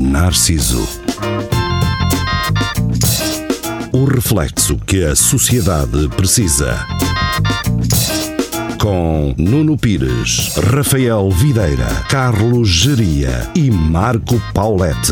Narciso. O reflexo que a sociedade precisa. Com Nuno Pires, Rafael Videira, Carlos Geria e Marco Paulette.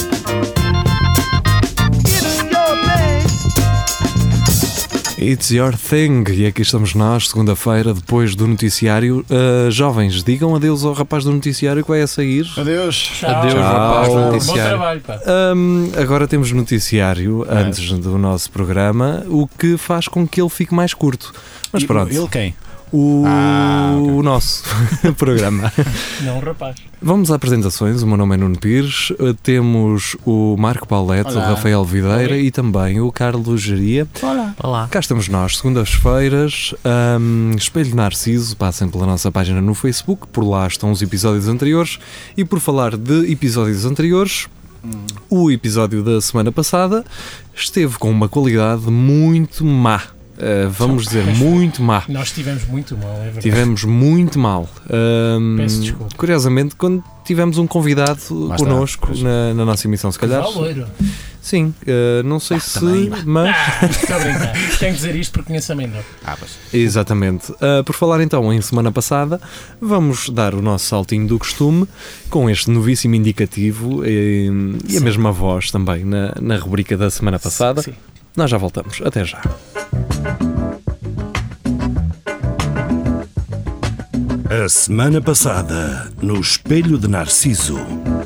It's your thing. E aqui estamos nós, segunda-feira, depois do noticiário. Jovens, digam adeus ao rapaz do noticiário que vai a sair. Adeus. Tchau. Adeus, rapaz do Bom noticiário. trabalho, pá. Agora temos noticiário antes do nosso programa, o que faz com que ele fique mais curto. Mas pronto. Ele quem? O nosso programa. Não, rapaz. Vamos às apresentações. O meu nome é Nuno Pires. Temos o Marco Paulette, Olá. o Rafael Videira e também o Carlos Geria. Olá. Cá estamos nós, segundas-feiras. Espelho Narciso. Passem pela nossa página no Facebook. Por lá estão os episódios anteriores. E por falar de episódios anteriores, o episódio da semana passada esteve com uma qualidade muito má. Vamos dizer, muito má. Nós tivemos muito mal, é verdade. Tivemos muito mal. Peço desculpa. Curiosamente, quando tivemos um convidado Lá connosco está, pois. na nossa emissão, se calhar. Valoiro. Sim, não sei se. Mas. Estou a brincar. Tenho que dizer isto porque conheço a menor. Exatamente. Por falar então em semana passada, vamos dar o nosso saltinho do costume com este novíssimo indicativo e a mesma voz também na rubrica da semana passada. Sim. Nós já voltamos. Até já. A semana passada, no Espelho de Narciso.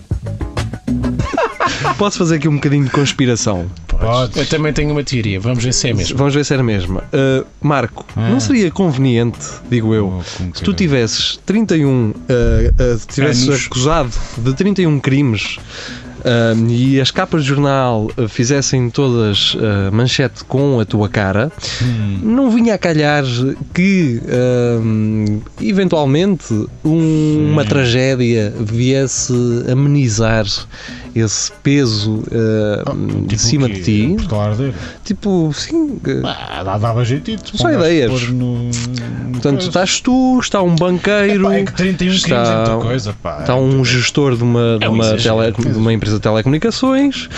Posso fazer aqui um bocadinho de conspiração? Eu também tenho uma teoria. Vamos ver se é mesmo. Vamos ver se era mesmo. Marco, não seria conveniente, digo eu, se tu tivesses 31, tivesses Anos. acusado de 31 crimes e as capas de jornal fizessem todas manchete com a tua cara, não vinha a calhar que eventualmente uma tragédia viesse amenizar esse peso de cima de ti? Tipo, sim. Dava jeitito. Só ideias. Portanto, estás tu, está um banqueiro, É que 31 está- crimes é muita coisa, pá. está um gestor de uma empresa de telecomunicações.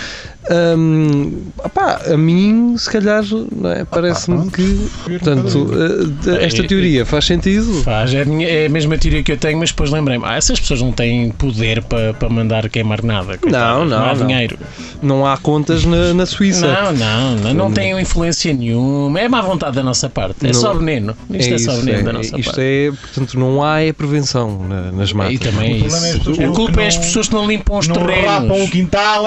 A mim, se calhar, não é? Parece-me pronto. que. Portanto, esta teoria faz sentido. Faz, é a mesma teoria que eu tenho, mas depois lembrei-me, essas pessoas não têm poder para mandar queimar nada. coitadas. Não, há não. dinheiro. Não há contas na Suíça. Não têm influência nenhuma. É má vontade da nossa parte. É Não. só veneno. Isto é só veneno da nossa isto parte. é, portanto, não há problema nas E matas. também é O problema é as pessoas isso. A que culpa não- é as pessoas que não limpam os Não rapam o terrenos. quintal.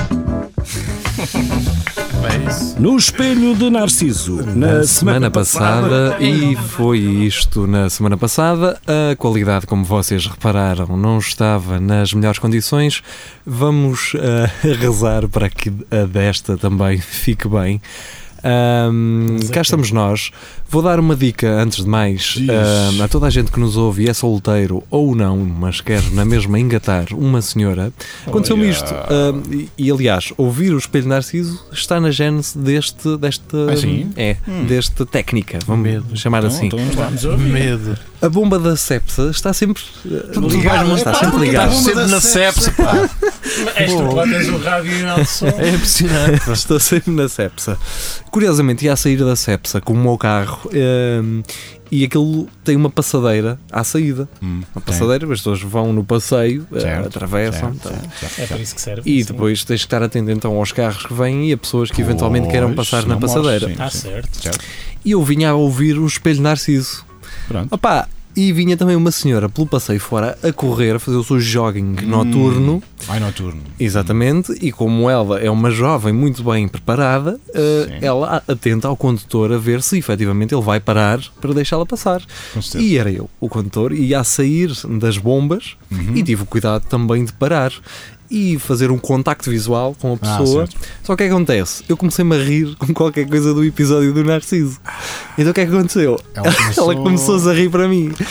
No Espelho de Narciso. Na semana passada, e foi isto na semana passada, a qualidade, como vocês repararam, não estava nas melhores condições. Vamos rezar para que a desta também fique bem. Cá estamos nós. Vou dar uma dica antes de mais a toda a gente que nos ouve e é solteiro ou não, mas quer na mesma engatar uma senhora. Aconteceu-me isto. E aliás, ouvir o Espelho Narciso está na gênese desta sim? desta técnica, vamos chamar assim. Vamos ouvir. Medo. A bomba da sepsa está sempre ligada. Está sempre ligada. Sempre na sepsa, pá. És tu que lá tens o rádio e o alto som. É impressionante. Estou sempre na sepsa. Curiosamente, ia a sair da sepsa com o meu carro e aquilo tem uma passadeira à saída. Uma passadeira, as pessoas vão no passeio, atravessam. É para isso que serve. E sim. depois tens que estar atento então aos carros que vêm e a pessoas que eventualmente queiram passar na passadeira. Está certo. E eu vinha a ouvir o Espelho Narciso. Pronto. Opa, e vinha também uma senhora pelo passeio fora a correr, a fazer o seu jogging noturno. Vai noturno. Exatamente, e como ela é uma jovem muito bem preparada, ela atenta ao condutor a ver se efetivamente ele vai parar para deixá-la passar. Com certeza. E era eu, o condutor, ia a sair das bombas e tive o cuidado também de parar e fazer um contacto visual com a pessoa. Só que o que é que acontece? Eu comecei-me a rir com qualquer coisa do episódio do Narciso. Então o que é que aconteceu? Ela começou-se a rir para mim.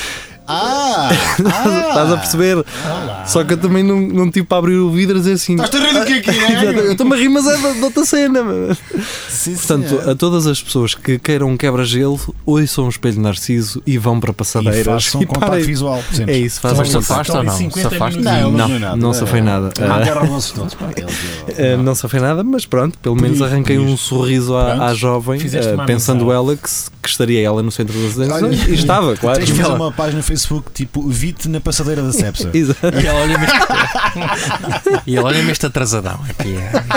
Estás a perceber? Olá. Só que eu também não tive para abrir o vidro e dizer assim. Estás-te a rir do que aqui Eu estou-me a rir, mas é da outra cena. Sim, Portanto, a todas as pessoas que queiram um quebra-gelo, ouçam um espelho Narciso e vão para e passadeiras. façam E contato parem. visual. É isso, fazem Mas contato. safaste ou não? 50 Safaste? minutos. Não, Não, foi nada. não safei nada. Agarram-se todos. pá. Não safei nada, mas pronto, pelo menos Por arranquei isso. um sorriso à jovem, Fizeste uma pensando amizade. ela que estaria ela no centro das atenções. Olha, E estava, claro. Tens de fazer uma página no Facebook tipo Vite na passadeira da Cepsa. Exato. E ela olha-me e ela olha-me este atrasadão aqui.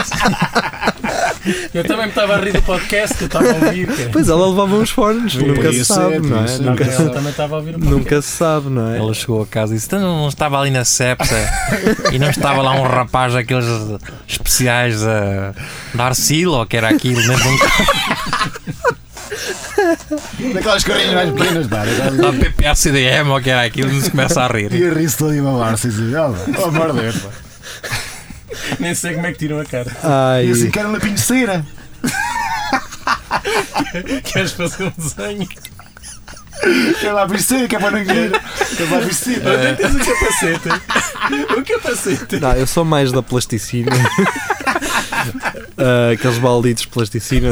Eu também me estava a rir do podcast que eu estava a ouvir. cara. Pois ela levava uns fones, nunca se Isso sabe, é, não é? isso é. Nunca, Ela também estava a ouvir o podcast. nunca se sabe, não é? Ela chegou a casa e disse: "Então não estava ali na Cepsa e não estava lá um rapaz daqueles especiais da Arcila, ou que era aquilo, né? Daquelas corinhas mais pequenas, pá. Da PPA-CDM, ou que era aquilo, e se começa a rir. E a rir-se todo e a babar-se e dizer: oh, amor de Deus, pá. Nem sei como é que tiram a cara. Ai, E assim quero uma pinceira. Queres fazer um desenho? Quero lá a pinceira, que é para não cair. Quero lá a pinceira. Onde tens o capacete? O capacete. não, eu sou mais da plasticina. Aqueles balditos de plasticina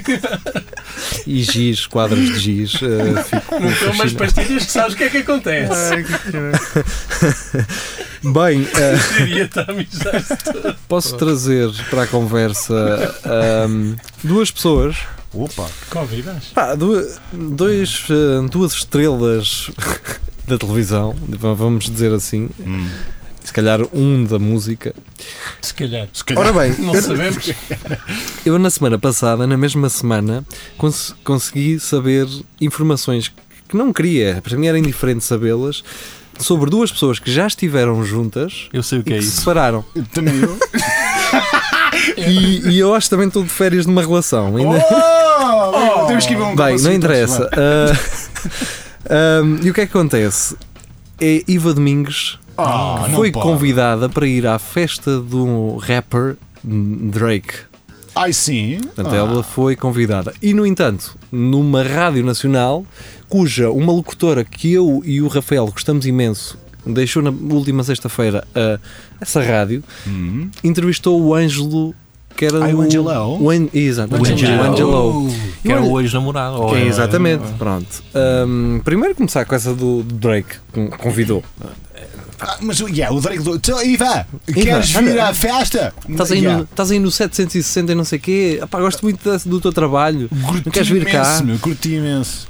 e giz, quadros de giz. Fico Não são umas fascinado. pastilhas que sabes o que é que acontece. Bem, Queria estar a mijar-se todo. posso trazer para a conversa duas pessoas. Opa. Convidas? Pá, duas estrelas da televisão, vamos dizer assim. Se calhar um da música. Se calhar. Ora bem, Não sabemos. eu na semana passada, na mesma semana, consegui saber informações que não queria, para mim era indiferente sabê-las, sobre duas pessoas que já estiveram juntas Eu sei o e que é que se isso. separaram. Também eu. E eu acho que também estou de férias numa relação. Ainda... Oh, temos que ir ver um Bem, copo não assim, interessa. vá. E o que é que acontece? É Iva Domingues Oh, não foi pode. convidada para ir à festa do rapper Drake. Ai sim. Portanto, ela foi convidada. E, no entanto, numa rádio nacional, cuja uma locutora que eu e o Rafael gostamos imenso, deixou na última sexta-feira essa rádio, entrevistou o Ângelo, que era O Angelo? Exato, O Angelo. O Que era o ex-namorado. ou era- Exatamente, pronto. Primeiro começar com essa do Drake, que convidou. Mas o Drake do. Então, Iva, queres olha, vir à festa? Estás aí no 760 e não sei o quê. Epá, gosto muito do teu trabalho. Não queres vir cá? Curti imenso.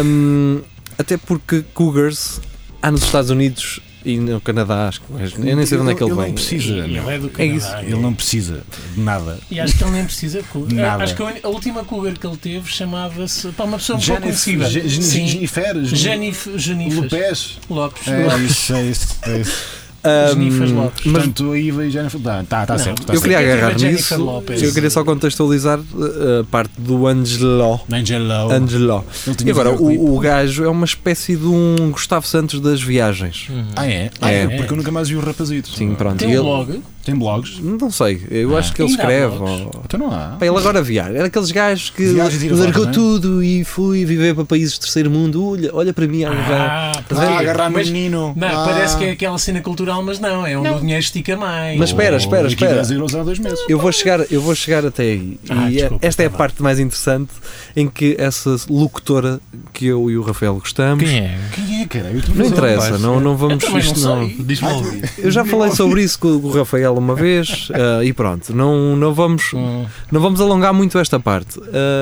Até porque Cougars há nos Estados Unidos e no Canadá, acho que eu nem sei de onde é que ele vem. Não precisa. Ele é do É Canadá. isso. Ele não precisa de nada. E acho que ele nem precisa de cougar. Nada. Acho que a última cougar que ele teve chamava-se. Para uma pessoa um pouco Jennifer conhecida. Sim. Jennifer Genifas Lopes. Lopes. É isso, é isso. É isso. Jenifas Lopes. Mas Portanto, a Iva e Jennifer. Está certo. Tá eu queria Quem agarrar teve a Jennifer nisso. Lopez? Eu queria só contextualizar a parte do Angelo. Angelo. Angelo. Ele tinha E agora, videoclipe. o gajo é uma espécie de um Gustavo Santos das viagens. Ah, é? É. Porque eu nunca mais vi o rapazito. Sim, pronto. Tem E um ele, blog. Tem blogs? não sei, eu acho que ele Ainda há escreve. blogs? Então não há. Pá, ele agora viaja. Era aqueles gajos que Viaja e tira largou fotos, não é? tudo e fui viver para países de terceiro mundo. Olha para mim a agarrar. Estás a ver? Agarrar no Mas- menino. Não, parece que é aquela cena cultural, mas não, é onde o dinheiro estica mais. Mas espera. Aqui 10 euros há 2 meses. Eu vou chegar até aí. E desculpa, esta é a tá bem. parte mais interessante em que essa locutora que eu e o Rafael gostamos. Quem é? Quem é, cara? Não interessa, Vais, não vamos. Eu também não isto sei. Diz-me ao ouvido. Eu já falei sobre isso com o Rafael uma vez e pronto, não vamos alongar muito esta parte.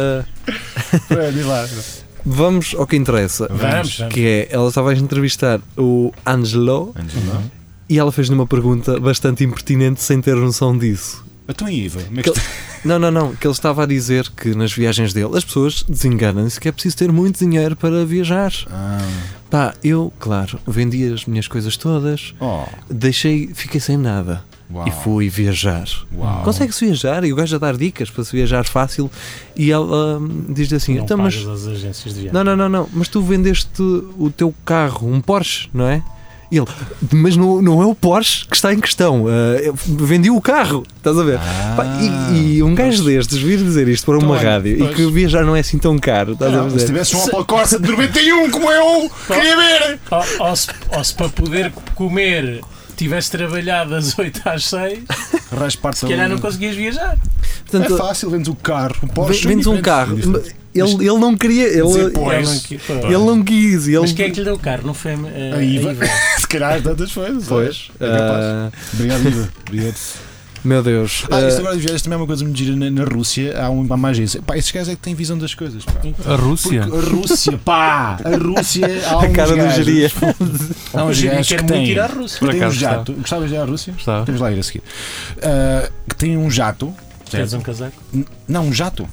Diz lá. Vamos ao que interessa, Vamos. que é, ela estava a entrevistar o Angelo e ela fez-lhe uma pergunta bastante impertinente sem ter noção disso. Então, Iva, como é Que- que Não, que ele estava a dizer que nas viagens dele as pessoas desenganam-se que é preciso ter muito dinheiro para viajar. Pá, eu, claro, vendi as minhas coisas todas, fiquei sem nada. Uau. E fui viajar. Uau. Consegue-se viajar? E o gajo a dar dicas para se viajar fácil. E ela diz-lhe assim: Não então, mas, pagas as agências de viagem. não, mas tu vendeste o teu carro, um Porsche, não é? E ele, mas não é o Porsche que está em questão, vendi o carro, estás a ver? Pá, e um gajo destes vir dizer isto para uma rádio e que viajar não é assim tão caro, estás a ver? Se tivesse um Opel Corsa de 91 como eu, queria ver! Ou se para poder comer tivesse trabalhado das 8 às 6, se calhar não conseguias viajar. Portanto, é fácil, vendes o carro, um Porsche. vendes um carro. Ele não queria, ele não quis. Mas quem é que lhe deu o carro? Não foi a IVA? Se calhar tantas coisas. Pois. Obrigado, IVA. Obrigado. Meu Deus. Isto agora de viagens também é uma coisa muito gira na Rússia. Há uma agência. Pá, estes gajos é que têm visão das coisas. Pá. A Rússia? Porque a Rússia, pá! A Rússia. Há A cara do Geria. Há uns gajos que têm. Ir à Rússia. Por Tem um acaso jato. Gostavas de ir à Rússia? Gostava. Temos lá ir a seguir. Que tem um jato. Tens um casaco? Não, um jato.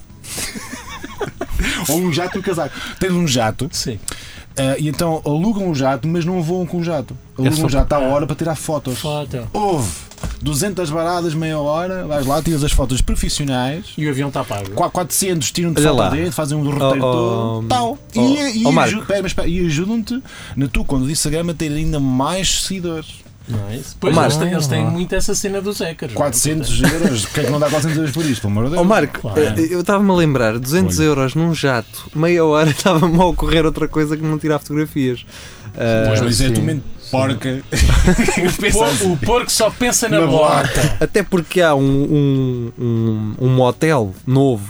Ou um jato e um casaco. Tens um jato. Sim. E então alugam o jato, mas não voam com o jato. Alugam o jato à hora para tirar fotos. Houve 200 varadas, meia hora, vais lá, tiras as fotos profissionais. E o avião está pago. 400 tiram-te Olha foto lá. dentro, fazem um roteiro todo. Tal. E ajudam-te na tua conta de Instagram a ter ainda mais seguidores. Não é isso? Pois eles têm muito essa cena dos hackers. 400 euros. Porque é que não dá 400 euros por isto? Pelo amor de Deus. Marco, Claro. eu estava-me a lembrar, 200 euros num jato, meia hora estava-me a ocorrer outra coisa que não tirar fotografias. Pois, mas é tu mente porca. O porco só pensa na bota. Até porque há um motel novo,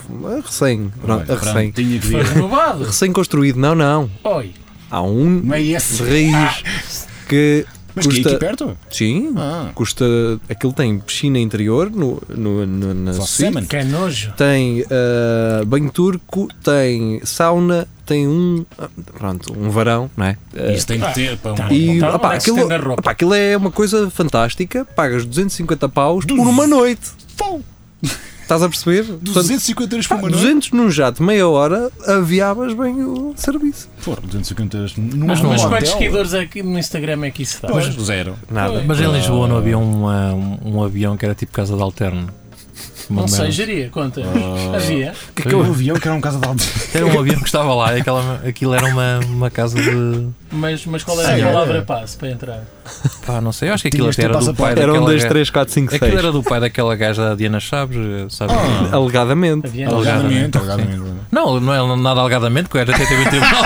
recém construído. Não. Oi. Há um Não é de esse. raiz que Mas que é custa. aqui perto? Sim, custa. Aquilo tem piscina interior na Só suíte. semen. Que é nojo. Tem banho turco, tem sauna, tem um varão, não é? Isso tem que ter. Pá, Aquilo é uma coisa fantástica. Pagas 250 paus por uma noite. Estás a perceber? 250 euros por uma noite? 200 num jato, meia hora, aviavas bem o serviço. Pô, 250 euros Mas quantos seguidores aqui no Instagram é que isso dá? Pois, zero. Nada. Mas em Lisboa não havia um avião que era tipo casa de alterno? Não sei, geria, conta. Havia. Que é um avião que era um casa de alto? Era um avião que estava lá e aquilo era uma casa de. Mas qual era a palavra passe para entrar? Pá, não sei, eu acho que aquilo Tinhas até era do pai Era daquela 2, 3, 4, 5, 6. Aquilo era do pai daquela gaja da Diana Chaves, sabe? Alegadamente. Alegadamente. Não é nada alegadamente, porque o gajo até teve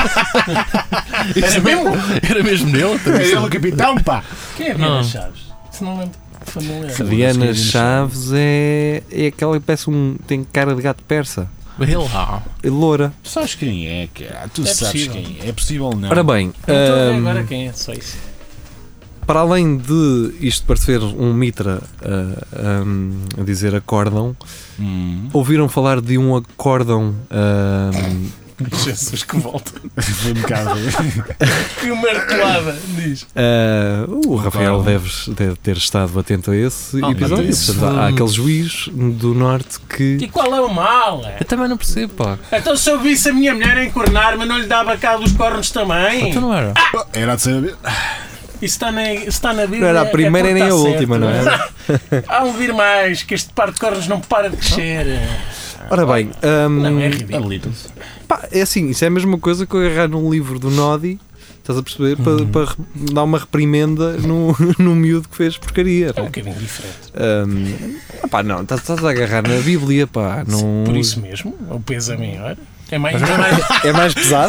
Era mesmo dele. Era ele o capitão, pá. Quem é a Diana Chaves? Se não lembro. A Diana Chaves é aquela que parece tem cara de gato persa. Ele lá. É loura. Tu sabes quem é, cara? Tu É sabes possível. quem é. É possível ou não? Ora bem, Agora quem é? Só isso. para além de isto parecer um mitra a dizer acórdão, ouviram falar de um acórdão Jesus, que volta. Foi um bocado. Que martelada, diz. o Rafael deve ter estado atento a esse episódio. isso. Portanto, há aquele juiz do Norte que... E qual é o mal? Eu também não percebo, pá. Então se eu visse a minha mulher encornar-me, não lhe dava cá dos cornos também? Então não era. Era de saber. Isso está na Bíblia. Não era a primeira nem a última, não é? Há um vir mais, que este par de cornos não para de crescer. Ora bem, Não, é ridículo. pá, é assim, isso é a mesma coisa que eu agarrar num livro do Nodi, estás a perceber, para dar uma reprimenda no miúdo que fez porcaria. É um bocadinho diferente. Pá, não, estás a agarrar na Bíblia, pá. Não... Por isso mesmo, o peso é maior. É mais É mais pesada?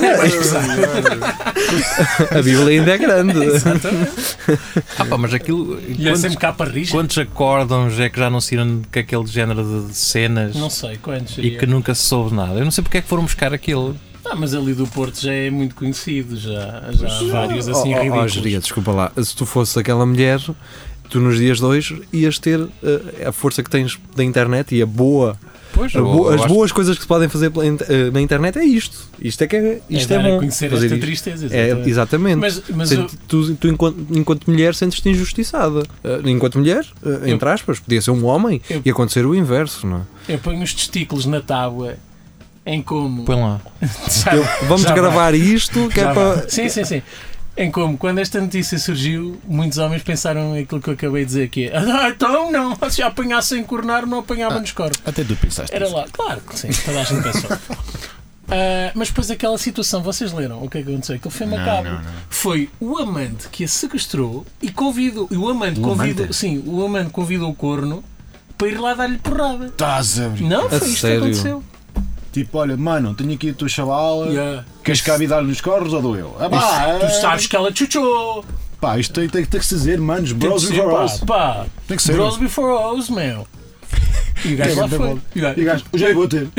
A Bíblia ainda é grande. Exatamente. Pá, mas aquilo. E é sempre capa rija. Quantos acórdãos é que já anunciaram que aquele género de cenas Não sei quantos. e que nunca se soube nada? Eu não sei porque é que foram buscar aquilo. Mas ali do Porto já é muito conhecido. Já há vários assim ridículos. Geria, desculpa lá. Se tu fosses aquela mulher, tu nos dias de hoje ias ter a força que tens da internet e a boa. Pois, As boas coisas que se podem fazer na internet é isto. Isto é que é, isto é dar a bom. conhecer Fazer esta isto. tristeza. Exatamente. Mas Tu enquanto mulher, sentes-te injustiçada. Enquanto mulher, entre aspas, podia ser um homem e acontecer o inverso, não é? eu ponho os testículos na tábua em como. Põe lá. Vamos já gravar isto que é para. Sim. Em como, quando esta notícia surgiu, muitos homens pensaram aquilo que eu acabei de dizer aqui. Então não, se apanhassem cornar, não apanhavam nos corpos. Até tu pensaste. Era lá, claro que sim, toda a gente pensou. Mas depois aquela situação, vocês leram o que é que aconteceu? Aquilo foi macabro. Não. Foi o amante que a sequestrou e convidou. E o amante convidou o corno para ir lá dar-lhe porrada. Estás a brincar? Não, foi isto que aconteceu. Tipo, olha, mano, tenho aqui a tua chavala. Queres cá vir dar nos cornos ou dou eu? Tu sabes que ela chuchou. Pá, isto tem que se dizer, manos, bros before us. Tem que ser. Bros before us, meu. E o gajo lá foi. E o gajo, já vou ter.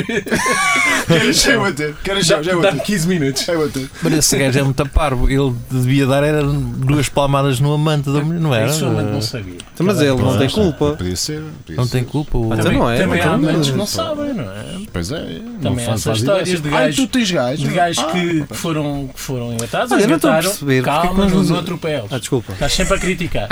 Já vou ter. 15 minutos. Já vou ter. Mas esse gajo é muito parvo. Ele devia dar 2 palmadas no amante da mulher, não era? Isso o amante não sabia. Mas ele não tem culpa. Podia ser. Não tem culpa. Também não é. Também há amantes que não sabem, não é? Pois é. Também há essas histórias de gajos. Tu tens gajos. De gajos que foram engatados. Olha, não estou a perceber. Calma, não atropelem. Desculpa. Estás sempre a criticar.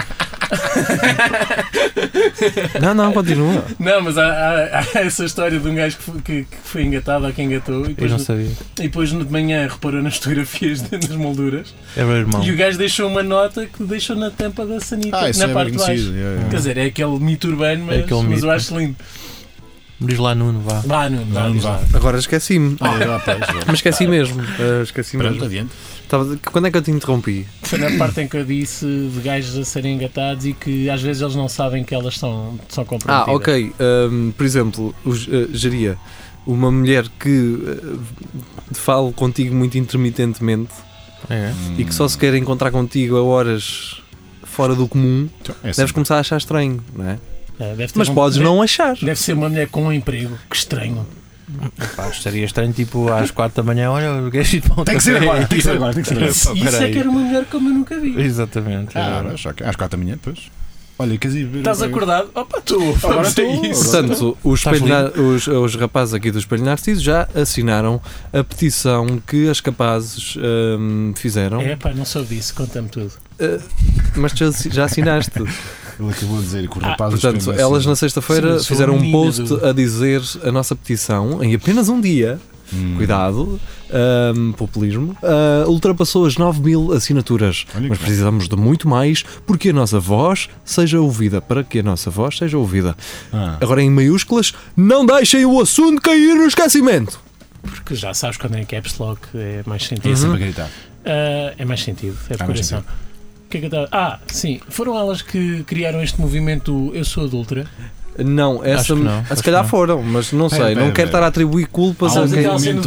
Não, continua. Não, mas há essa história de um gajo que foi engatado ou que engatou e Eu não sabia. depois de manhã reparou nas fotografias nas molduras É meu irmão. e o gajo deixou uma nota que deixou na tampa da sanita na parte de baixo. Quer dizer, é aquele mito urbano, mas eu acho lindo. Diz lá, Nuno, vá. Vá. Agora esqueci-me. Mas esqueci mesmo. Pronto, adiante. Quando é que eu te interrompi? Foi na parte em que eu disse de gajos a serem engatados e que às vezes eles não sabem que elas são comprometidas. Ok. Por exemplo, Geria, uma mulher que fala contigo muito intermitentemente e que só se quer encontrar contigo a horas fora do comum, deves começar a achar estranho, não é? Mas podes não achar. Deve ser uma mulher com um emprego. Que estranho. Pá, estaria estranho, tipo, às 4 da manhã, olha, o gajo de Tem que ser agora. Isso é que era uma mulher como eu nunca vi. Exatamente. Às 4 da manhã, depois. Olha, queres ir ver? Estás acordado? Opa, tu! Agora estou. Portanto, os rapazes aqui do Espelho Narciso já assinaram a petição que as capazes fizeram. Não soube disso, conta-me tudo. Mas já assinaste. Ele acabou de dizer que o rapaz. Portanto, elas na sexta-feira fizeram um post a dizer a nossa petição em apenas um dia. Cuidado, populismo, ultrapassou as 9.000 assinaturas. Mas precisamos de muito mais porque a nossa voz seja ouvida. Para que a nossa voz seja ouvida. Agora em maiúsculas, não deixem o assunto cair no esquecimento. Porque já sabes quando é caps lock é mais sentido. É sempre a gritar. É mais sentido, é de coração. O que é que eu estava? Sim, foram elas que criaram este movimento Eu Sou Adulta? Não, essa se calhar foram, mas não sei, não quero estar a atribuir culpas a quem.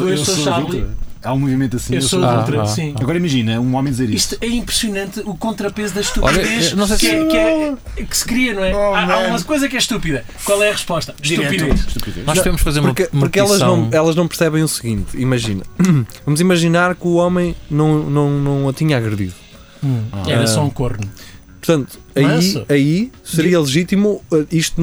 Há um movimento assim. Eu sou adulta, sim. Agora imagina um homem dizer isto. Isto é impressionante o contrapeso da estupidez. Olha, que se cria, não é? Há uma coisa que é estúpida. Qual é a resposta? Estupidez. Nós devemos fazer uma porque elas não percebem o seguinte. Imagina, vamos imaginar que o homem não a tinha agredido. Era só um corno. Portanto, aí seria legítimo isto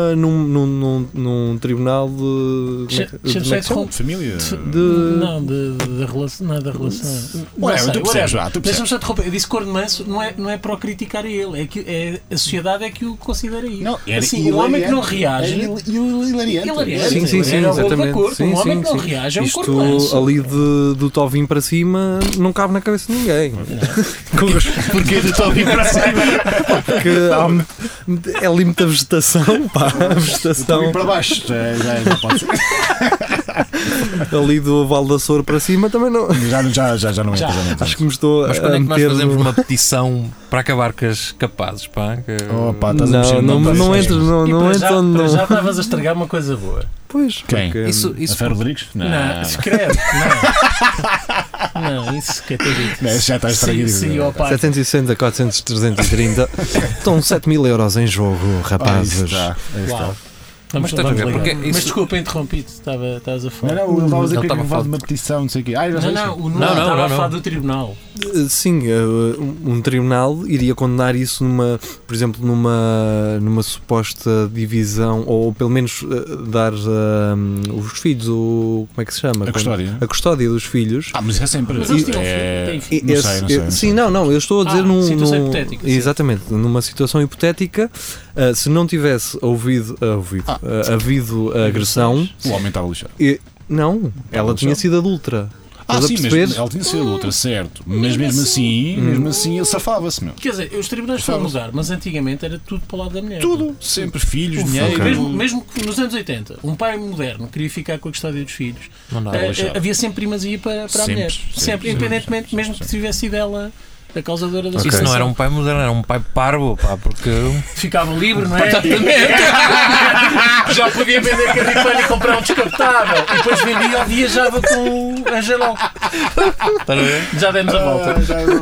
num tribunal de família. Não, da relação. Não é da relação. Deixa-me só interromper. Eu disse corno manso, não é para o criticar a ele, a sociedade é que o considera isso. Assim, o homem que não reage. E o hilariante. Sim, exatamente. Um homem que não reage é um corno manso. Isto ali do Tovim para cima não cabe na cabeça de ninguém. Porquê do Tovim para cima? Porque é ali muita vegetação, pá. A vegetação para baixo já pode ser. Ali do Val da Soura para cima também não. Já não é. Acho que me estou Mas quando é que nós fazemos uma petição para acabar com as capazes, pá? Não entres, não. Já estavas a estragar uma coisa boa. Pois. Quem? Isso a Ferro Rodrigues? Não, escreve. Não, isso que é ter dito. Isso já está estragado. 760, 400, 330. Estão 7.000 euros em jogo, rapazes. Mas desculpa, interrompi-te, estavas a falar. Não, ele estava a dizer que tinha levado uma petição, não sei o quê. Não, estava a falar do tribunal. Sim, um tribunal iria condenar isso por exemplo, numa suposta divisão, ou pelo menos dar os filhos, como é que se chama? A custódia dos filhos. Mas isso é sempre. Mas eles têm filhos. Não sei. Sim, não, eu estou a dizer situação hipotética. Exatamente, numa situação hipotética, se não tivesse havido agressão, o homem estava lixado. Não, ela tinha sido adulta. Sim, mas ela tinha sido outra, certo. Mas mesmo assim ele safava-se, meu. Quer dizer, os tribunais estão a mudar, mas antigamente era tudo para o lado da mulher. Tudo, sempre filhos, dinheiro. Mesmo que nos anos 80 um pai moderno queria ficar com a custódia dos filhos, havia sempre primazia para a mulher. Sempre, independentemente, mesmo que tivesse sido ela a causadora da situação. Isso não era um pai moderno, era um pai parvo, pá, porque ficava livre, não é? Já podia vender carripano e comprar um descartável e depois vendia ou viajava com o Angelão. Já demos a volta.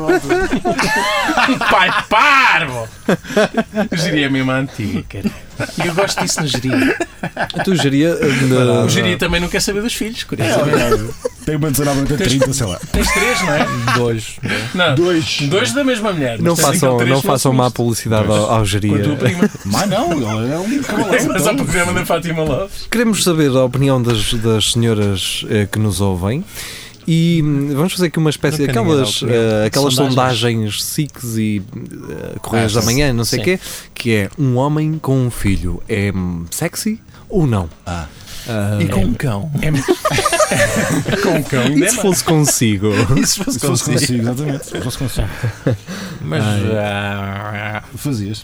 Pai parvo! Geria mesmo a antiga, cara. E eu gosto disso na geria. Tu geria. O geria também não quer saber dos filhos, curiosamente. Tem uma 19, 30, sei lá. Tens 3, não é? 2. Não, 2 da mesma mulher. Não façam má publicidade ao geria. Com a tua prima. Mas não, ele é um cavaleiro. Mas só para programa da Fátima Love. Queremos saber a opinião das senhoras que nos ouvem. E vamos fazer aqui uma espécie de aquelas sondagens SICs e Correios da Manhã, não sei o quê, que é um homem com um filho. É sexy ou não? E com um cão. Com um cão. E se fosse consigo? Se fosse consigo, exatamente. Se fosse consigo. Mas fazias.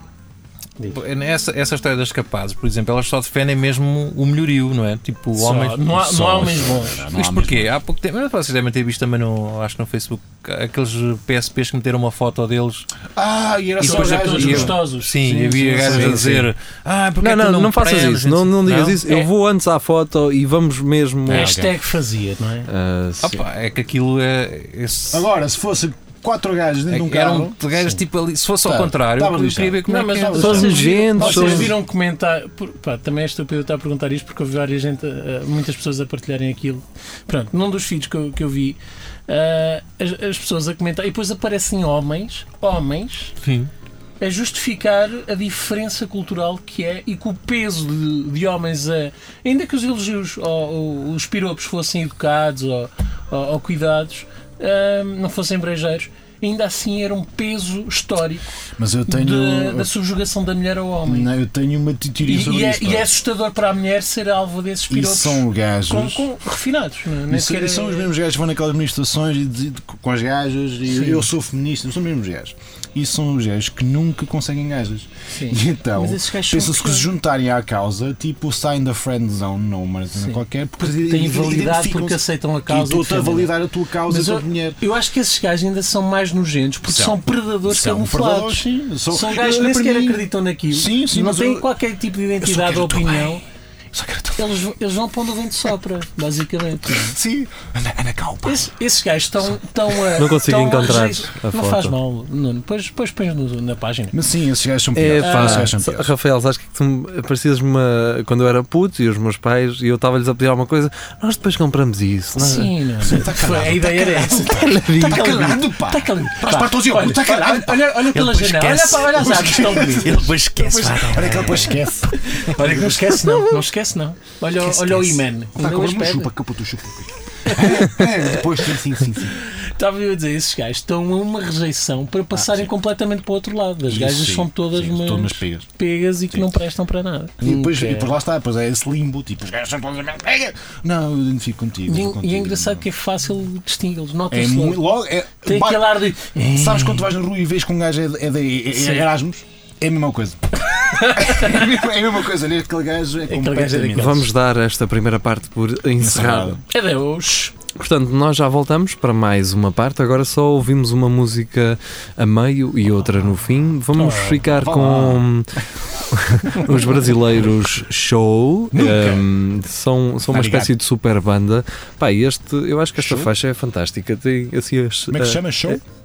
Essa história das capazes, por exemplo, elas só defendem mesmo o melhorio, não é? Tipo, homens. Não há homens bons. Isto porquê? Há pouco tempo, vocês devem ter visto também acho que no Facebook, aqueles PSPs que meteram uma foto deles. E era só aqueles gostosos. Sim, havia gajos a dizer: porque não faças isso, não digas isso. Eu vou antes à foto e vamos mesmo. Hashtag fazia, não é? É que aquilo é. Agora, se fosse 4 gajos dentro de um carro. Eram gajos tipo ali, se fosse ao contrário, eu queria ver como é que vocês viram comentar. Também é estúpido estar a perguntar isto porque houve muitas pessoas a partilharem aquilo. Pronto, num dos feeds que eu vi, as pessoas a comentar e depois aparecem homens Sim. a justificar a diferença cultural que é e que o peso de homens, ainda que os elogios ou os piropos fossem educados ou cuidados, não fossem brejeiros, ainda assim era um peso histórico. Mas eu tenho da subjugação da mulher ao homem. Não, eu tenho uma teoria sobre isso. E é assustador para a mulher ser alvo desses piropos. E são gajos com refinados. E são os mesmos gajos que vão naquelas manifestações com as gajas e eu sou feminista, são os mesmos gajos. E são os gajos que nunca conseguem gajas. Sim. E então, penso-se que se juntarem à causa, tipo saem da friend zone, não uma qualquer, porque têm validade porque aceitam a causa. E estou a validar a tua causa e a tua dinheiro. Eu acho que esses gajos ainda são mais nojentos porque são predadores camuflados. São gajos que nem sequer acreditam naquilo. Não têm qualquer tipo de identidade ou opinião. Eles vão para onde o vento sopra, basicamente. Sim, anda cá, pá. Esses gajos estão não consigo encontrar a foto. Não faz mal, Nuno. Depois pões na página. Mas sim, esses gajos são piores. Rafael, sabes que tu parecias-me quando eu era puto e os meus pais e eu estava-lhes a pedir alguma coisa, nós depois compramos isso. Não é? Sim, não. A ideia era essa. Está calado, pá. Está calado. Está calado. Olha pela janela. Olha as árvores estão bonitas. Ele depois esquece. Olha que ele depois esquece. Olha que não esquece, não. Não esquece. Não. Olha o Iman. Chupa. Depois, sim. Estava eu a dizer, esses gajos estão a uma rejeição para passarem completamente para o outro lado. As gajas são todas umas pegas e que não prestam para nada. E depois lá está, depois é esse limbo, tipo, os gajos são todas umas pegas. Não, eu identifico contigo. E é engraçado que é fácil distingui-los. Nota-se logo. Tem aquele ar de. Sabes quando tu vais na rua e vês que um gajo é de Erasmus? É a mesma coisa. É a mesma coisa, neste aquele gajo é completamente. Vamos dar esta primeira parte por encerrada. Adeus. Portanto, nós já voltamos para mais uma parte. Agora só ouvimos uma música a meio e outra no fim. Vamos ficar com os brasileiros Show. São uma espécie de super banda. Pá, eu acho que esta faixa é fantástica. Tem, assim, como é que se chama?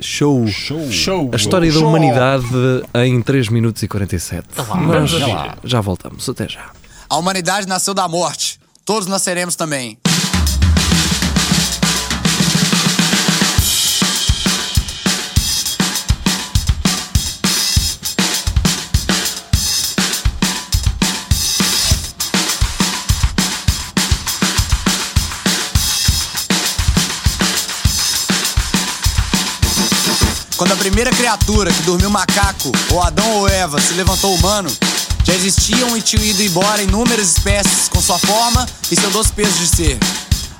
Show? A história da humanidade em 3 minutos e 47. Nós já voltamos. Até já. A humanidade nasceu da morte. Todos nasceremos também. Quando a primeira criatura que dormiu macaco, ou Adão ou Eva, se levantou humano, já existiam e tinham ido embora inúmeras espécies com sua forma e seu doce peso de ser.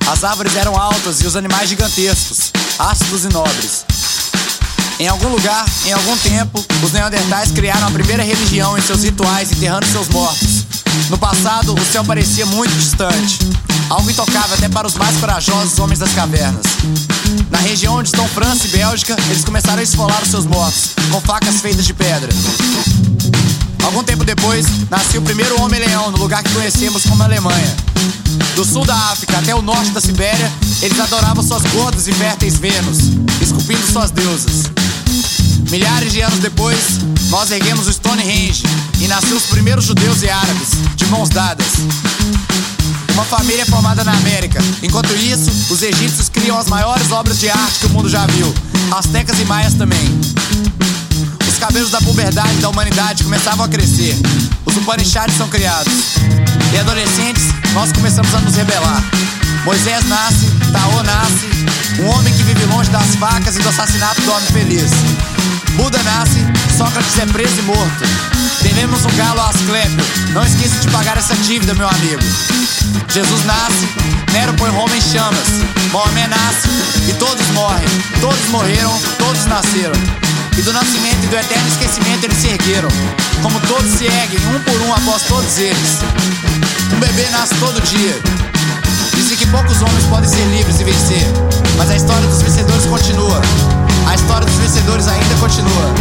As árvores eram altas e os animais gigantescos, ácidos e nobres. Em algum lugar, em algum tempo, os neandertais criaram a primeira religião em seus rituais, enterrando seus mortos. No passado, o céu parecia muito distante, algo intocável até para os mais corajosos homens das cavernas. Na região onde estão França e Bélgica, eles começaram a esfolar os seus mortos com facas feitas de pedra. Algum tempo depois, nasceu o primeiro homem-leão no lugar que conhecemos como Alemanha. Do sul da África até o norte da Sibéria, eles adoravam suas gordas e férteis Vênus, esculpindo suas deusas. Milhares de anos depois, nós erguemos o Stonehenge e nasceu os primeiros judeus e árabes, de mãos dadas. Uma família formada na América. Enquanto isso, os egípcios criam as maiores obras de arte que o mundo já viu. Astecas e maias também. Os cabelos da puberdade da humanidade começavam a crescer. Os Upanishads são criados. E adolescentes, nós começamos a nos rebelar. Moisés nasce, Taô nasce, um homem que vive longe das facas e do assassinato do homem feliz. Buda nasce, Sócrates é preso e morto. Devemos um galo a Asclépio, não esqueça de pagar essa dívida, meu amigo. Jesus nasce, Nero põe Roma em chamas. Maomé nasce e todos morrem. Todos morreram, todos nasceram. E do nascimento e do eterno esquecimento eles se ergueram. Como todos se erguem, um por um após todos eles. Um bebê nasce todo dia. Dizem que poucos homens podem ser livres e vencer, mas a história dos vencedores continua. A história dos vencedores ainda continua.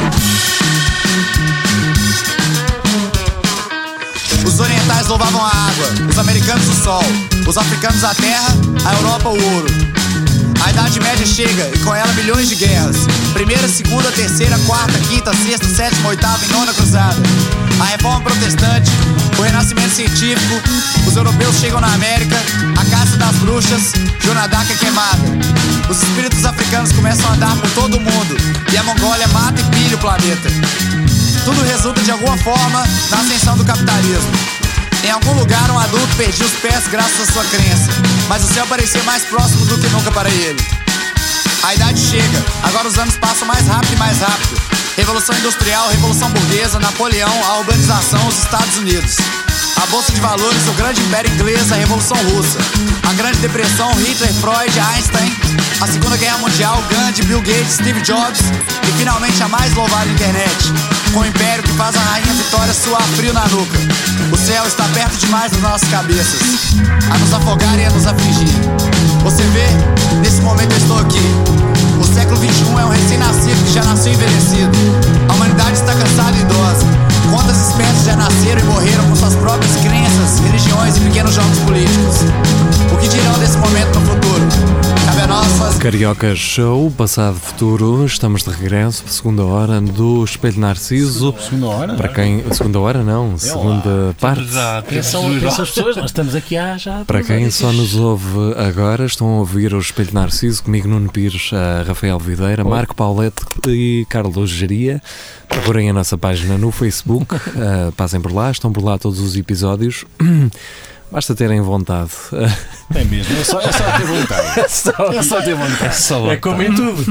Os orientais louvavam a água, os americanos o sol, os africanos a terra, a Europa o ouro. A Idade Média chega e com ela milhões de guerras. Primeira, segunda, terceira, quarta, quinta, sexta, sétima, oitava e nona cruzada. A Reforma Protestante, o Renascimento Científico, os europeus chegam na América, a caça das bruxas, Jonadaka é queimada. Os espíritos africanos começam a andar por todo o mundo e a Mongólia mata e pilha o planeta. Tudo resulta de alguma forma na ascensão do capitalismo. Em algum lugar um adulto perdia os pés graças à sua crença, mas o céu parecia mais próximo do que nunca para ele. A idade chega, agora os anos passam mais rápido e mais rápido. Revolução Industrial, Revolução Burguesa, Napoleão, a urbanização, os Estados Unidos. A Bolsa de Valores, o Grande Império Inglês, a Revolução Russa. A Grande Depressão, Hitler, Freud, Einstein. A Segunda Guerra Mundial, Gandhi, Bill Gates, Steve Jobs. E finalmente a mais louvada internet, com o império que faz a rainha Vitória suar frio na nuca. O céu está perto demais das nossas cabeças, a nos afogar e a nos afligir. Você vê, nesse momento eu estou aqui. O século XXI é um recém-nascido que já nasceu envelhecido. A humanidade está cansada e idosa. Quantas espécies já nasceram e morreram com suas próprias crenças, religiões e pequenos jogos políticos? O que dirão desse momento no futuro? Cabe a nós... Carioca Show, passado futuro, estamos de regresso, segunda hora do Espelho Narciso. Segunda hora? Para quem... Segunda hora não, segunda parte. São as pessoas, nós estamos aqui já. Para quem só nos ouve agora, estão a ouvir o Espelho Narciso, comigo Nuno Pires, Rafael Videira, Marco Paulette e Carlos Geria. Procurem a nossa página no Facebook, passem por lá, estão por lá todos os episódios. Basta terem vontade. É mesmo, é só ter vontade. É só ter vontade. É como em tudo.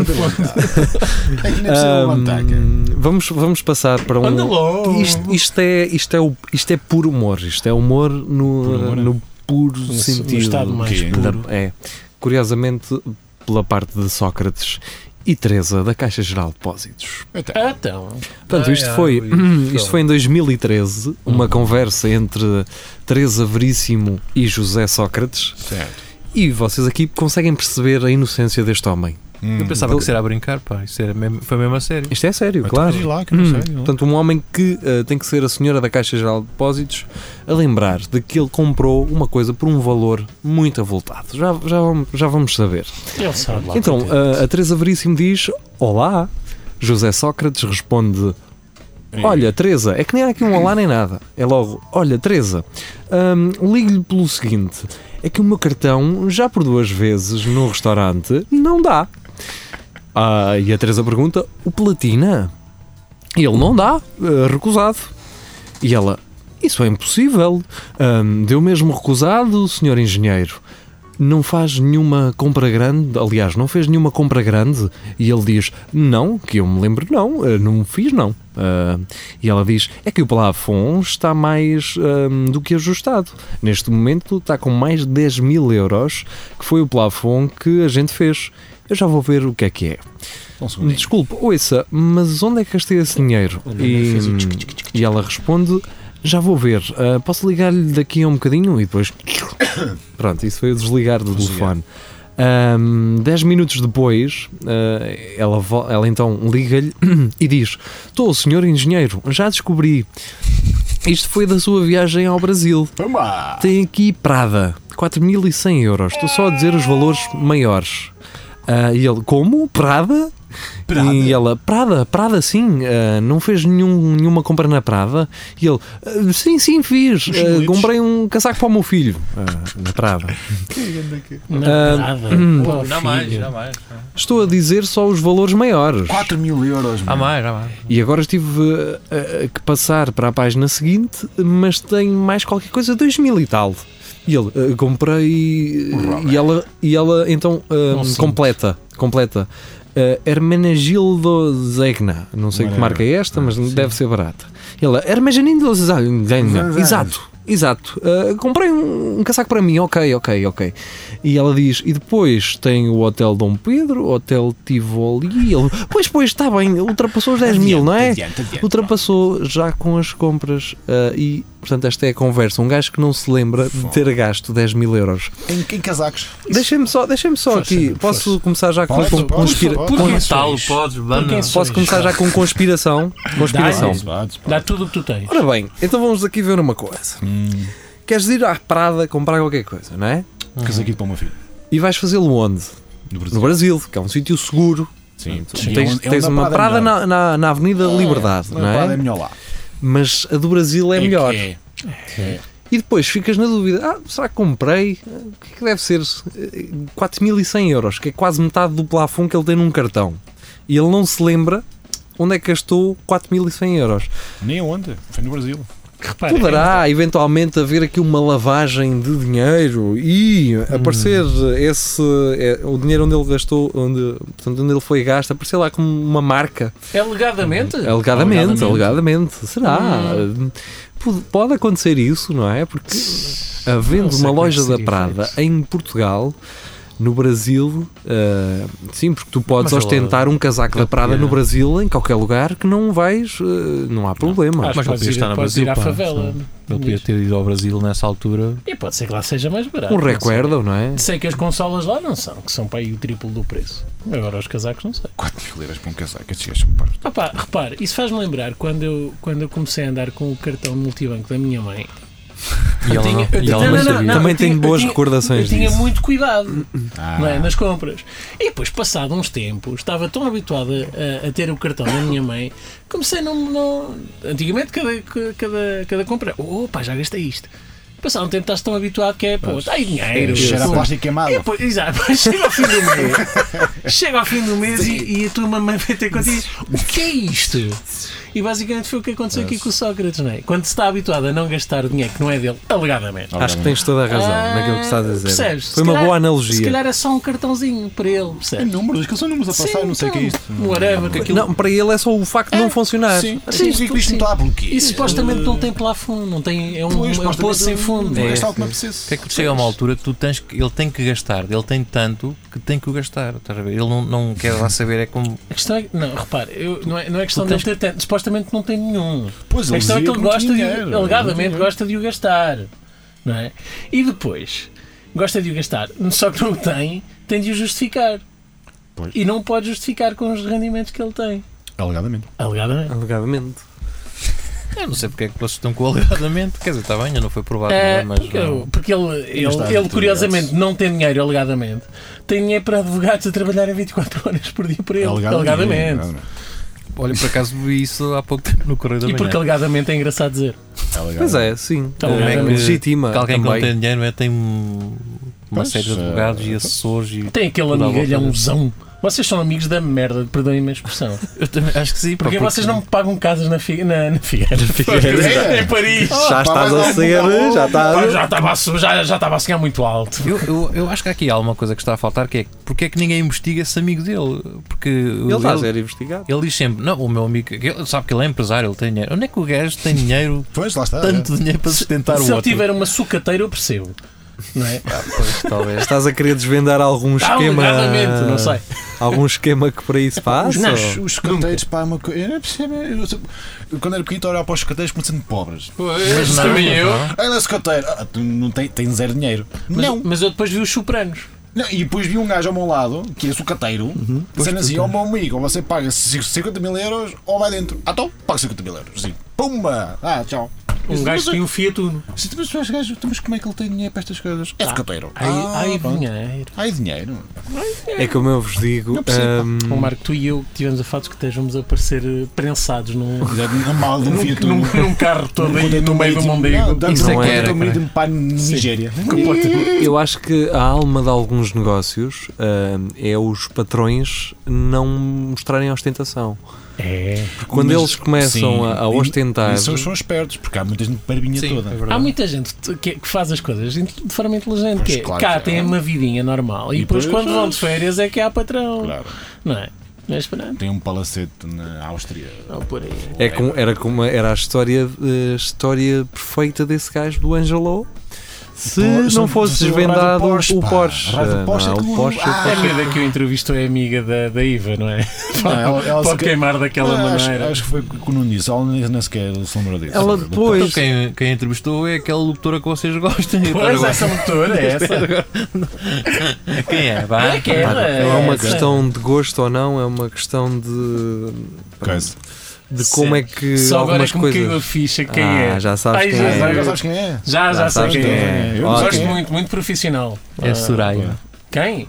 É que nem precisa levantar, cara. Vamos passar para um... Isto é puro humor. Isto é humor no puro sentido. No estado mais puro. É. Curiosamente, pela parte de Sócrates e Teresa, da Caixa Geral de Depósitos. Então. Portanto, isto foi em 2013, uma conversa entre Teresa Veríssimo e José Sócrates. Certo. E vocês aqui conseguem perceber a inocência deste homem. Eu pensava que isso era a brincar, pá. Isso foi mesmo a sério. Isto é sério, claro. Portanto, um homem que tem que ser a senhora da Caixa Geral de Depósitos a lembrar de que ele comprou uma coisa por um valor muito avultado. Já vamos saber. Ele sabe lá. Então, a Teresa Veríssimo diz: olá. José Sócrates responde: olha, Teresa, é que nem há aqui um olá nem nada. É logo: olha, Teresa, ligo-lhe pelo seguinte: é que o meu cartão, já por 2 vezes no restaurante, não dá. E a Teresa pergunta: o Platina? Ele: não dá, recusado. E ela: isso é impossível, deu mesmo recusado, senhor engenheiro. Não faz nenhuma compra grande? Aliás, não fez nenhuma compra grande? E ele diz: não, que eu me lembro, não fiz não. E ela diz, é que o plafond está mais do que ajustado. Neste momento está com mais de 10 mil euros, que foi o plafond que a gente fez. Eu já vou ver o que é. Desculpe, ouça, mas onde é que gastei esse dinheiro? E ela responde, já vou ver, posso ligar-lhe daqui a um bocadinho? E depois, pronto, isso foi o desligar do telefone. 10 minutos depois, ela então liga-lhe e diz, estou, senhor engenheiro, já descobri, isto foi da sua viagem ao Brasil. Tem aqui Prada, 4.100 euros, estou só a dizer os valores maiores. E ele, como? Prada? E ela, Prada sim, não fez nenhuma compra na Prada? E ele, sim fiz, comprei um casaco para o meu filho na Prada. Jamais. Estou a dizer só os valores maiores. 4.000 euros. Há mais. E agora estive que passar para a página seguinte, mas tem mais qualquer coisa, 2.000 e tal. E ele, comprei, e ela então completa. Hermenegildo Zegna, não sei que marca é esta, mas deve ser barata. Ela, Hermenegildo Zegna, exato. Comprei um casaco para mim, ok. E ela diz, e depois tem o Hotel Dom Pedro, Hotel Tivoli. Ele, pois, está bem, ultrapassou os 10 mil, não é? Adiante. Ultrapassou já com as compras e, portanto, esta é a conversa. Um gajo que não se lembra de ter gasto 10 mil euros. Em casacos. Deixem-me só aqui. Posso começar já com conspiração? Posso começar já com conspiração? Dá tudo o que tu tens. Ora bem, então vamos aqui ver uma coisa. Queres ir à Prada comprar qualquer coisa, não é? Casaquinho para o meu filho. E vais fazê-lo onde? No Brasil, que é um sítio seguro. Sim. Tens uma Prada na Avenida Liberdade, não é? A Prada é melhor lá. Mas a do Brasil é melhor. E depois ficas na dúvida, será que comprei? O que é que deve ser? 4.100 euros, que é quase metade do plafond que ele tem num cartão. E ele não se lembra onde é que gastou 4.100 euros. Nem onde? Foi no Brasil. Repare, poderá eventualmente haver aqui uma lavagem de dinheiro e aparecer o dinheiro onde ele gastou, onde ele foi gasto, aparecer lá como uma marca. Alegadamente? Alegadamente. Será? Pode acontecer isso, não é? Porque havendo uma loja da Prada em Portugal, no Brasil, sim, porque tu podes ostentar um casaco da Prada no Brasil, em qualquer lugar, que não vais, não há problema. Mas podes ir à favela. Ele podia ter ido ao Brasil nessa altura. E pode ser que lá seja mais barato. Um recuerdo, não é? Sei que as consolas lá não são, que são para aí o triplo do preço. Agora os casacos não sei. 4.000 euros para um casaco, repare, isso faz-me lembrar quando eu comecei a andar com o cartão multibanco da minha mãe. Também tenho boas recordações disso. Eu tinha muito cuidado nas compras. E depois, passado uns tempos, estava tão habituado a ter o cartão da minha mãe, comecei antigamente cada compra, já gastei isto. Passado um tempo estás tão habituado que está aí dinheiro. Cheira a plástico queimado. Exato, chega ao fim do mês e a tua mamãe vai ter contigo. O que é isto? E basicamente foi o que aconteceu aqui com o Sócrates, não é? Quando se está habituado a não gastar o dinheiro que não é dele, alegadamente. Acho que tens toda a razão naquilo que estás a dizer. Percebes? Foi uma boa analogia. Se calhar é só um cartãozinho para ele, percebes? É números, que são números a passar, não sei o que é isto. Não, para ele é só o facto de não funcionar. Sim, isto não está a bloquear. E supostamente não tem plafond, não tem, é um poço sem fundo. É gastar o que não preciso. Que é que chega a uma altura que ele tem que gastar, ele tem tanto que tem que o gastar. Estás a ver? Ele não quer lá saber, é como. A questão é que, não, repare, não é questão de ele ter tanto, supostamente não tem nenhum. Pois, a questão é que ele alegadamente gosta de o gastar, não é? E depois gosta de o gastar, só que não tem de o justificar. Pois. E não pode justificar com os rendimentos que ele tem. Alegadamente. Eu não sei porque é que vocês estão com alegadamente. Quer dizer, está bem, não foi provado. Mas porque ele curiosamente não tem dinheiro, alegadamente. Tem dinheiro para advogados a trabalharem 24 horas por dia por ele. Alegadamente. Olha, por acaso vi isso há pouco tempo no Correio da Manhã. E porque alegadamente é engraçado dizer. Pois é, sim. Legitima. Que alguém que não tem dinheiro tem uma série de advogados e assessores. Tem aquele amigalhãozão Vocês são amigos da merda, perdoem-me a expressão. Eu também acho que sim. Porque vocês não me pagam casas na Figueira. Em Paris. Já estás a ser. Já estava a sonhar muito alto. Eu acho que aqui há uma coisa que está a faltar, que é porque é que ninguém investiga esse amigo dele? Porque ele está a ser investigado. Ele diz sempre, não, o meu amigo, ele sabe que ele é empresário, ele tem dinheiro. Onde é que o gajo tem dinheiro? Pois, lá está. Tanto dinheiro para sustentar o outro. Se ele tiver uma sucateira, eu percebo. Não é? Pois, talvez. Estás a querer desvendar algum esquema. Não sei. Algum esquema que para isso passa? Os escoteiros, pá, uma coisa. Eu não percebo. Quando era pequeno, olhava para os escoteiros como sendo pobres. Mas também eu. Olha, escoteiro. Tu não tens zero dinheiro. Mas eu depois vi os sopranos. Não, e depois vi um gajo ao meu lado, que é sucateiro, dizendo assim: ó meu amigo, ou você paga 50 mil euros ou vai dentro. Então, paga 50 mil euros. Assim, pumba! Tchau. Um gajo que tem um Fiat Uno. Mas como é que ele tem dinheiro para estas coisas? É sucateiro. Ai, dinheiro. É como eu vos digo. Marco, tu e eu tivemos a fato que estejamos a parecer prensados num carro todo aí no meio do mondego. Isso não era. Nigéria. Eu acho que a alma de alguns negócios é os patrões não mostrarem ostentação. Porque quando eles começam a ostentar. São espertos, porque há muita gente barbinha toda. Há muita gente que faz as coisas de forma inteligente. Cá tem uma vidinha normal e depois quando vão de férias é que há patrão. Claro. Não é? Tem um palacete na Áustria. Por aí. Era a história perfeita desse gajo do Angelo. Se não fosse desvendado o Porsche. A amiga que eu entrevistou é amiga da Iva, não é? Pode queimar daquela maneira. Acho que foi com o Nunes, ela nem sequer se lembrou disso. Ela depois. Então, quem entrevistou é aquela locutora que vocês gostam. Pois, essa locutora é essa. Quem é? Não é uma questão de gosto ou não, é uma questão de. Coisa. De como é que só algumas agora coisas... caiu a ficha quem é. Já sabes quem é. Já sabes quem é? Já sabes quem é. Eu gosto muito profissional. É Soraya. Quem?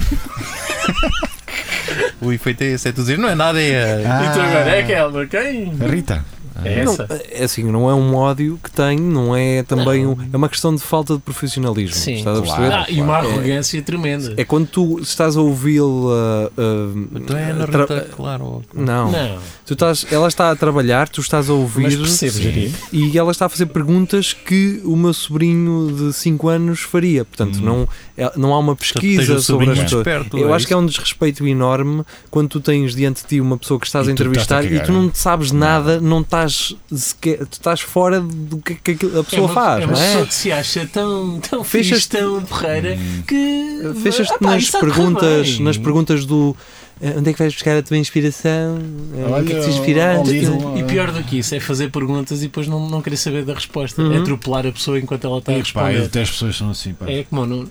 O efeito é esse, é tu dizer, não é nada, E tu agora é aquela, quem? A Rita. É assim, não é um ódio que tenho, não é também é uma questão de falta de profissionalismo. Sim, estás a perceber? E uma arrogância tremenda. É quando tu estás a ouvi-la. Então é na Rita, claro. Não. Ela está a trabalhar, tu estás a ouvir e ela está a fazer perguntas que o meu sobrinho de 5 anos faria. Portanto, não há uma pesquisa sobre as pessoas. Eu acho que é um desrespeito enorme quando tu tens diante de ti uma pessoa que estás a entrevistar e tu não sabes nada, não estás sequer, tu estás fora do que a pessoa faz. É uma pessoa que se acha tão fixe, tão porreira que fechas-te nas perguntas do onde é que vais buscar a tua inspiração? O que é que te inspiraste? E pior do que isso é fazer perguntas e depois não querer saber da resposta. É atropelar a pessoa enquanto ela está a responder. Até as pessoas são assim. Pá. É como não.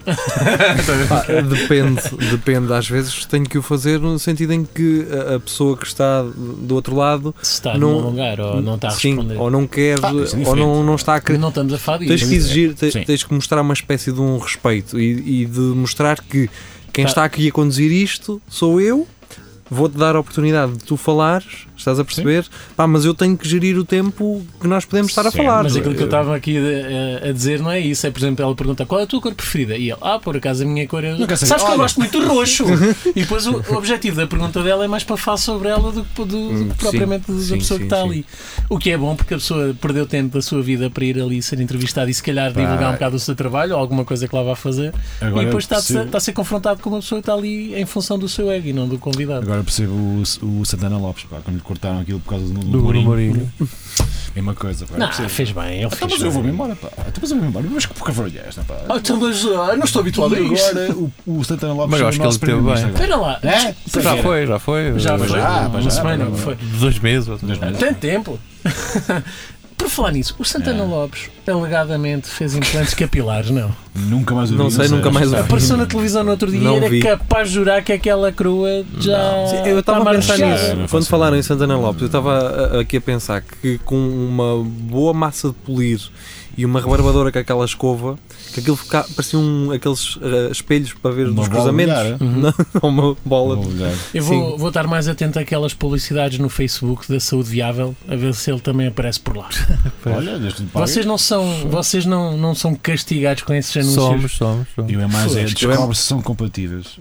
Depende. Às vezes tenho que o fazer no sentido em que a pessoa que está do outro lado está num lugar ou não está a responder. Ou não quer, ou não está a querer. Não estamos a falar disso. Tens que exigir, tens que mostrar uma espécie de um respeito e de mostrar que quem está aqui a conduzir isto sou eu. Vou-te dar a oportunidade de tu falares, estás a perceber? Mas eu tenho que gerir o tempo que nós podemos estar a falar. Mas aquilo que eu estava aqui a dizer não é isso. É, por exemplo, ela pergunta qual é a tua cor preferida? E ele, por acaso a minha cor é... Sabes que eu gosto muito de roxo. E depois o objetivo da pergunta dela é mais para falar sobre ela do que propriamente da pessoa que está ali. O que é bom porque a pessoa perdeu tempo da sua vida para ir ali ser entrevistada e se calhar divulgar um bocado o seu trabalho ou alguma coisa que lá vai fazer. Agora e depois está a ser confrontado com uma pessoa que está ali em função do seu ego e não do convidado. Agora percebo o Santana Lopes, quando lhe cortaram aquilo por causa do Mourinho. É uma coisa, pá. Não, fez bem, ele fez mas eu vou-me embora, pá. Mas que porca foi esta, pá. Mas não estou habituado a isso. Agora o Santana Lopes. Mas eu acho que ele teve bem. Espera lá. Já foi. Uma semana. 2 meses. Tem tempo. Por falar nisso, o Santana Lopes alegadamente fez implantes capilares, não? Nunca mais ouvi. Não sei, nunca mais ouvi. Apareceu na televisão no outro dia e era capaz de jurar que aquela crua já. Eu estava a pensar nisso. Quando falaram em Santana Lopes, eu estava aqui a pensar que com uma boa massa de polir e uma rebarbadora com aquela escova, que aquilo parecia aqueles espelhos para ver os cruzamentos. Uma bola. Eu vou estar mais atento àquelas publicidades no Facebook da Saúde Viável, a ver se ele também aparece por lá. Olha, vocês não são castigados com esse género anúncios. Somos. Eu é mais descobre se são compatíveis.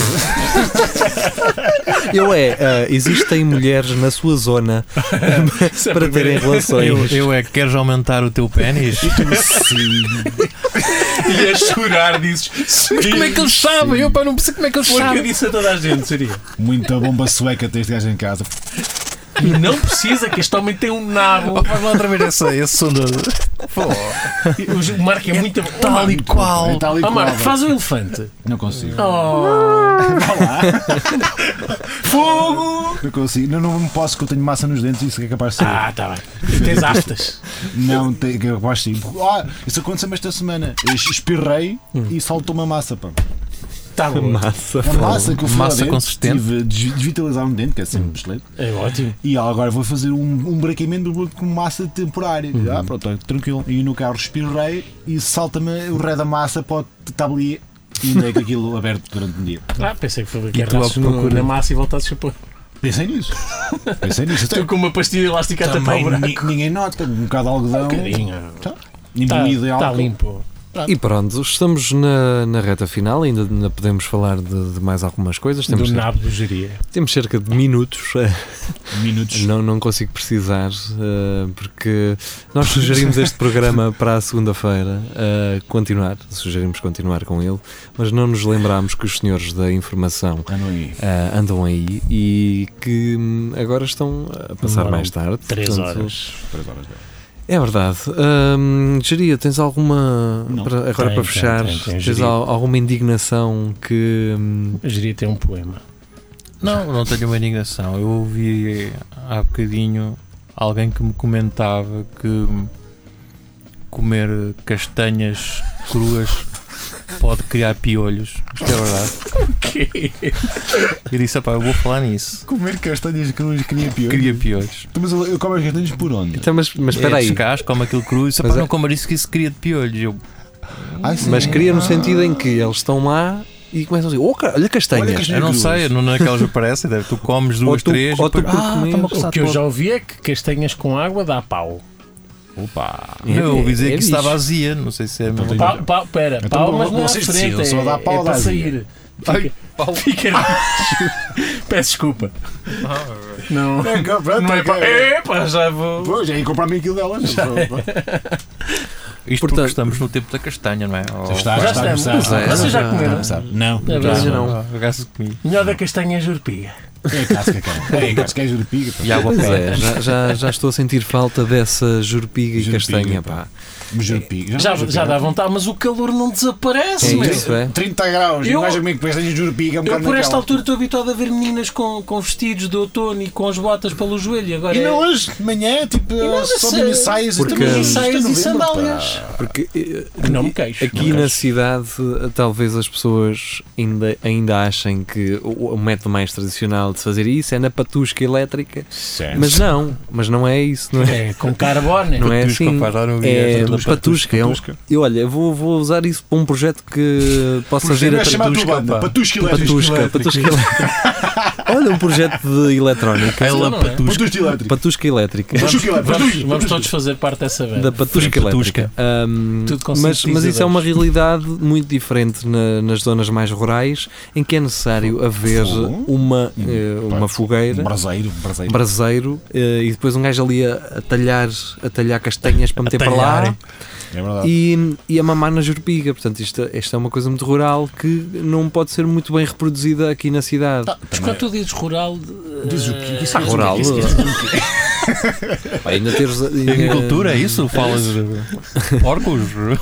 Existem mulheres na sua zona para terem relações. Queres aumentar o teu pênis? Sim. E a chorar dizes, Mas como é que eles sabem? Eu não percebo como é que eles porque eu sabem. disse a toda a gente, seria. Muita bomba sueca ter este gajo em casa. E não precisa, que este homem tem um nabo. Faz lá outra vez esse som do... O Marco é muito tal e qual. Tal e qual. Marco, faz o elefante. Não consigo. Fogo! Não consigo. Não posso, que eu tenho massa nos dentes e isso é capaz de ser. Tá bem. Tens aftas. Não, que é capaz de ser. Isso aconteceu-me esta semana. Eu espirrei e saltou uma massa, pá. Tá bom. A massa que eu fui Massa ao dente, consistente. tive de desvitalizar um dente, que é sempre excelente. É ótimo. E agora vou fazer um branqueamento com massa temporária. Pronto, tranquilo. E no carro espirrei e salta-me o ré da massa para o tablier e andei com aquilo aberto durante um dia. Pensei que foi que arrastes no cu na massa e voltasses a pôr. Pensei nisso. Estou com uma pastilha elástica a tapar o buraco. Ninguém nota, um bocado de algodão. Está limpo. E pronto, estamos na reta final, ainda podemos falar de mais algumas coisas. Do nabo do Geria. Temos cerca de minutos. Minutos. Não consigo precisar, porque nós sugerimos este programa para a segunda-feira sugerimos continuar com ele, mas não nos lembramos que os senhores da informação andam aí e que agora estão a passar mais tarde. 3 horas. É verdade. Geria, tens alguma. Para fechar, tens alguma indignação que. A Geria tem um poema. Não tenho uma indignação. Eu ouvi há bocadinho alguém que me comentava que comer castanhas cruas pode criar piolhos. Isto é verdade. Eu disse, eu vou falar nisso. Comer castanhas cruas cria piolhos. Mas eu como as castanhas por onde? Então, mas espera aí. Descasco, como aquilo cru. E não comer isso que isso cria de piolhos. Mas cria no sentido em que eles estão lá e começam a dizer, olha castanhas. Eu não sei, não é que elas aparecem. Tu comes 2, 3 ou tu o que eu já ouvi é que castanhas com água dá pau. Opa! Eu ouvi dizer que isso estava azia, não sei se é mesmo. Espera, pau, mas não é frente, só dá pau é para sair. Fica peço desculpa. Não é pá, já vou. Já ia comprar-me aquilo delas. Isto porque estamos no tempo da castanha, não é? Já estamos. Vocês já comeram? Não. Melhor da castanha é jurpiga. É casca, é jurpiga. E água já estou a sentir falta dessa jurpiga e castanha, pá. Já dá vontade, mas o calor não desaparece, isso, é? 30 graus, eu por esta altura estou habituado a ver meninas com vestidos de outono e com as botas pelo joelho. Agora e não hoje, de manhã, tipo, só minissaias e sandálias. Porque não me queixo. Aqui na cidade, talvez as pessoas ainda achem que o método mais tradicional de fazer isso é na patusca elétrica. Certo. Mas não é isso, não é? É com carbono. Não é assim. Patusca. Eu vou usar isso para um projeto que possa vir a Patusca elétrica. Olha, um projeto de eletrónica. Patusca elétrica. Vamos todos fazer parte dessa vez. Da patusca elétrica. Mas isso é uma realidade muito diferente nas zonas mais rurais, em que é necessário haver uma fogueira, um braseiro, e depois um gajo ali a talhar castanhas para meter para lá. É verdade. E a mamar na jurpiga. Portanto, isto é uma coisa muito rural que não pode ser muito bem reproduzida aqui na cidade. Mas quando tu dizes rural, dizes o que? Rural. Ainda teres agricultura, é isso? Falas de porcos?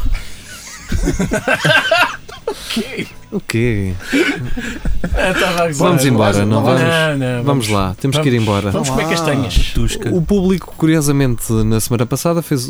O quê? Vamos embora, não vamos? Vamos lá, temos que ir embora. Vamos comer castanhas. O público, curiosamente, na semana passada fez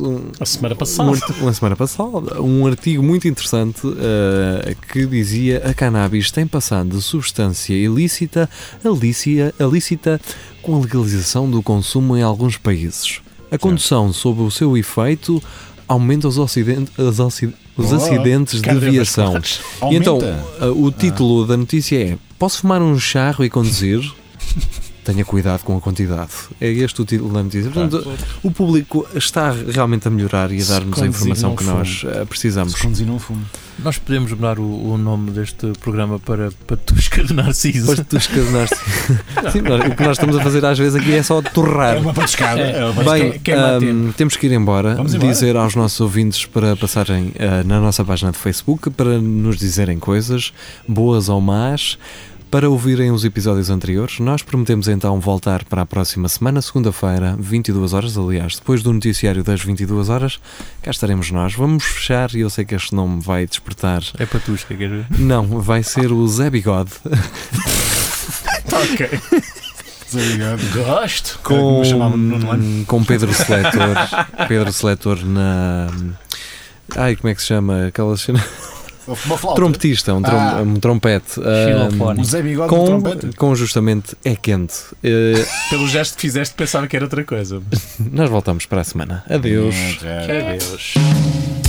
um artigo muito interessante que dizia: a cannabis tem passado de substância ilícita a lícita com a legalização do consumo em alguns países. A condução sob o seu efeito aumenta os acidentes de viação. E então, o título da notícia é: posso fumar um charro e conduzir? tenha cuidado com a quantidade. É este o título da notícia. Portanto, o público está realmente a melhorar e a dar-nos a informação que nós precisamos. Nós podemos mudar o nome deste programa para Patusca de Narciso. Patusca de Narciso. Sim, o que nós estamos a fazer às vezes aqui é só torrar. É uma patuscada. Bem, temos que ir embora. Dizer aos nossos ouvintes para passarem na nossa página de Facebook, para nos dizerem coisas, boas ou más, para ouvirem os episódios anteriores. Nós prometemos então voltar para a próxima semana, segunda-feira, 22 horas, aliás, depois do noticiário das 22 horas, cá estaremos nós. Vamos fechar, e eu sei que este nome vai despertar... É Patusca, quer ver? Não, vai ser o Zé Bigode. Ok. Gosto. Com Pedro Seletor na... Ai, como é que se chama? Aquela cena... Trompetista, um trompete. O Zé Bigode do trompete. Com justamente É Quente. Pelo gesto que fizeste, pensava que era outra coisa. Nós voltamos para a semana. Adeus. Adeus.